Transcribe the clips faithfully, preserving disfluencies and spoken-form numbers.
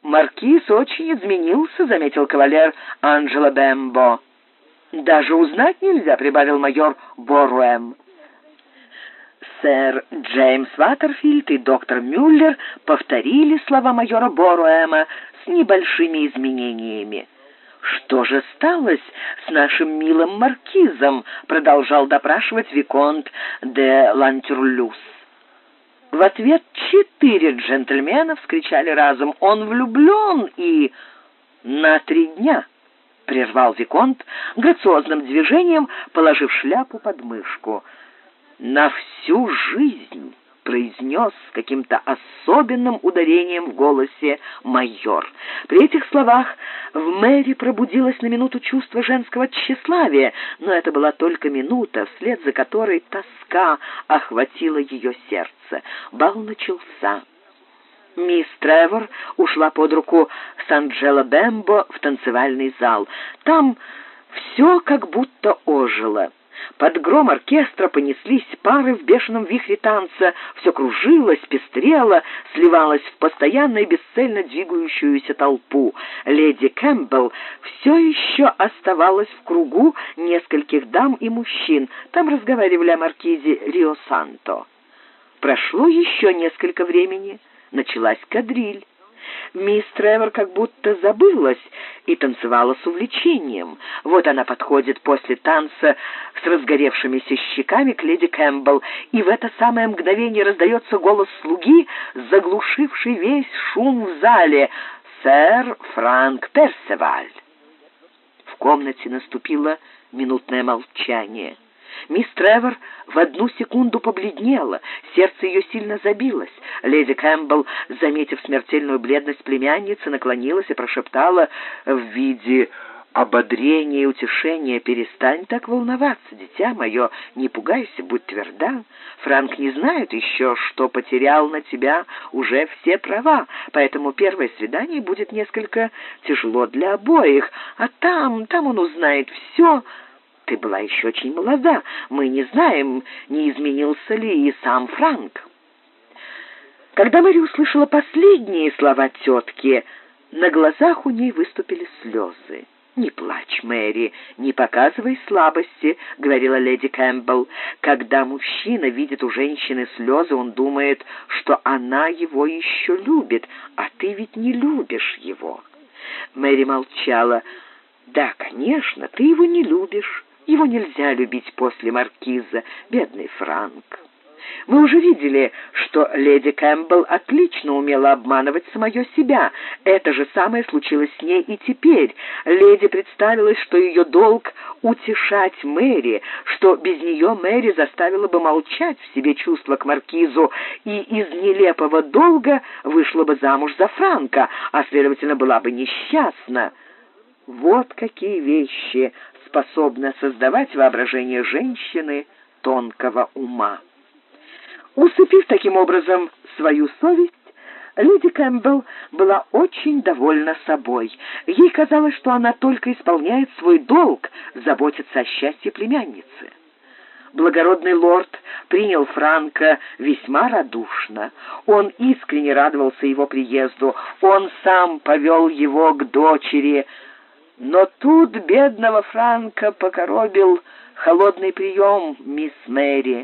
«Маркиз очень изменился», — заметил кавалер Анджело Бембо. «Даже узнать нельзя», — прибавил майор Боруэм. Сэр Джеймс Ваттерфилд и доктор Мюллер повторили слова майора Боруэма с небольшими изменениями. «Что же сталось с нашим милым маркизом?» — продолжал допрашивать виконт де Лантюрлюс. В ответ четыре джентльмена вскричали разом: «Он влюблен и...» «На три дня», — прервал виконт, грациозным движением положив шляпу под мышку. «На всю жизнь», — произнес с каким-то особенным ударением в голосе майор. При этих словах в Мэри пробудилось на минуту чувство женского тщеславия, но это была только минута, вслед за которой тоска охватила ее сердце. Бал начался. Мисс Тревор ушла под руку с Анджело Бембо в танцевальный зал. Там все как будто ожило. Под гром оркестра понеслись пары в бешеном вихре танца, все кружилось, пестрело, сливалось в постоянно и бесцельно двигающуюся толпу. Леди Кэмпбелл все еще оставалась в кругу нескольких дам и мужчин. Там разговаривали о маркизе Рио-Санто. Прошло еще несколько времени, началась кадриль. Мисс Тревор как будто забылась и танцевала с увлечением. Вот она подходит после танца с разгоревшимися щеками к леди Кэмпбелл, и в это самое мгновение раздается голос слуги, заглушивший весь шум в зале: «Сэр Франк Персеваль». В комнате наступило минутное молчание. Мисс Тревор в одну секунду побледнела, сердце ее сильно забилось. Леди Кэмпбелл, заметив смертельную бледность племянницы, наклонилась и прошептала в виде ободрения и утешения: «Перестань так волноваться, дитя мое, не пугайся, будь тверда. Франк не знает еще, что потерял на тебя уже все права, поэтому первое свидание будет несколько тяжело для обоих, а там, там он узнает все. Ты была еще очень молода, мы не знаем, не изменился ли и сам Франк». Когда Мэри услышала последние слова тетки, на глазах у ней выступили слезы. «Не плачь, Мэри, не показывай слабости», — говорила леди Кэмпбелл. «Когда мужчина видит у женщины слезы, он думает, что она его еще любит, а ты ведь не любишь его». Мэри молчала. «Да, конечно, ты его не любишь. Его нельзя любить после маркиза, бедный Франк». Мы уже видели, что леди Кэмпбелл отлично умела обманывать самое себя. Это же самое случилось с ней и теперь. Леди представилось, что ее долг — утешать Мэри, что без нее Мэри заставила бы молчать в себе чувства к маркизу и из нелепого долга вышла бы замуж за Франка, а, следовательно, была бы несчастна. Вот какие вещи способно создавать воображение женщины тонкого ума. Усыпив таким образом свою совесть, леди Кэмпбелл была очень довольна собой. Ей казалось, что она только исполняет свой долг заботиться о счастье племянницы. Благородный лорд принял Франка весьма радушно. Он искренне радовался его приезду. Он сам повел его к дочери. Но тут бедного Франка покоробил холодный прием мисс Мэри.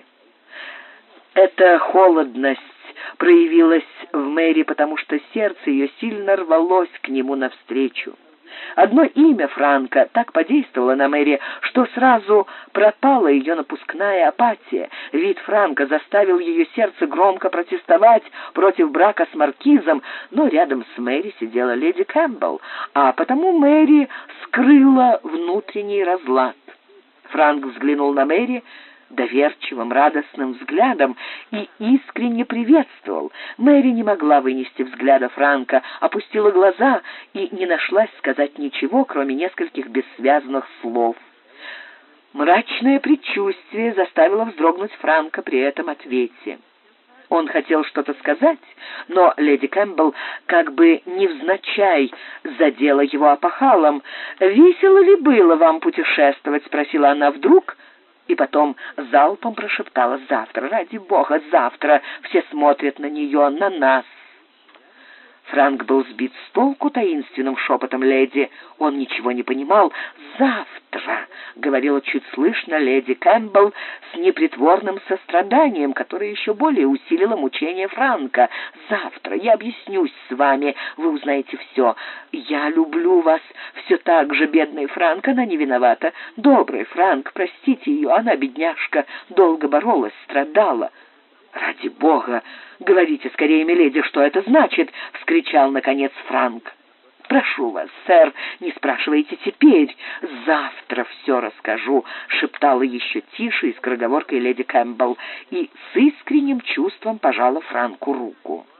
Эта холодность проявилась в Мэри, потому что сердце ее сильно рвалось к нему навстречу. Одно имя Франка так подействовало на Мэри, что сразу пропала ее напускная апатия. Вид Франка заставил ее сердце громко протестовать против брака с маркизом, но рядом с Мэри сидела леди Кэмпбелл, а потому Мэри скрыла внутренний разлад. Франк взглянул на Мэри доверчивым, радостным взглядом и искренне приветствовал. Мэри не могла вынести взгляда Франка, опустила глаза и не нашлась сказать ничего, кроме нескольких бессвязных слов. Мрачное предчувствие заставило вздрогнуть Франка при этом ответе. Он хотел что-то сказать, но леди Кэмпбелл как бы невзначай задела его опахалом. «Весело ли было вам путешествовать?» — спросила она вдруг, и потом залпом прошептала: «Завтра, ради бога, завтра! Все смотрят на нее, на нас!» Франк был сбит с толку таинственным шепотом леди. Он ничего не понимал. «Завтра», — говорила чуть слышно леди Кэмпбелл с непритворным состраданием, которое еще более усилило мучение Франка. «Завтра я объяснюсь с вами, вы узнаете все. Я люблю вас все так же, бедный Франк, она не виновата. Добрый Франк, простите ее, она, бедняжка, долго боролась, страдала». «Ради бога, говорите скорее, миледи, что это значит!» — вскричал, наконец, Франк. «Прошу вас, сэр, не спрашивайте теперь. Завтра все расскажу», — шептала еще тише и скороговоркой леди Кэмпбелл и с искренним чувством пожала Франку руку.